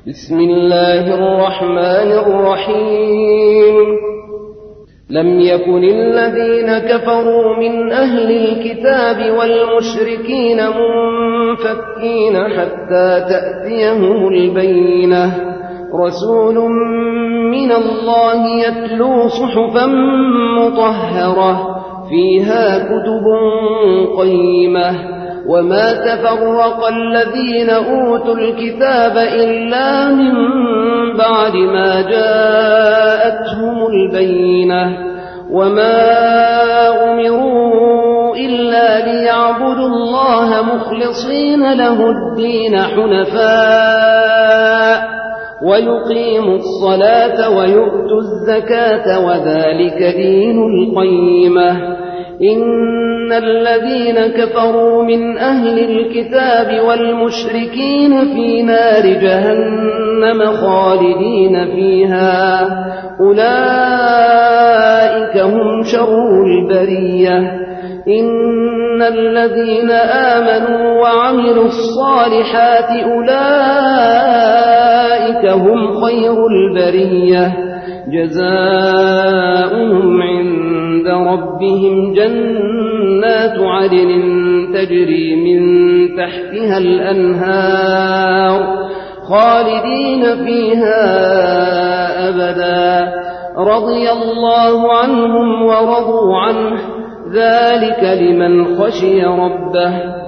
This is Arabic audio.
بسم الله الرحمن الرحيم. لم يكن الذين كفروا من أهل الكتاب والمشركين منفكين حتى تأتيهم البينة، رسول من الله يتلو صحفا مطهرة فيها كتب قيمة. وما تفرق الذين أوتوا الكتاب إلا من بعد ما جاءتهم البينة، وما أمروا إلا ليعبدوا الله مخلصين له الدين حنفاء ويقيموا الصلاة ويؤتوا الزكاة وذلك دين القيمة. إن الذين كفروا من أهل الكتاب والمشركين في نار جهنم خالدين فيها، أولئك هم شر البرية. إن الذين آمنوا وعملوا الصالحات أولئك هم خير البرية، جزاؤهم عند ربهم جنات عدن تجري من تحتها الأنهار خالدين فيها أبدا، رضي الله عنهم ورضوا عنه، ذلك لمن خشي ربه.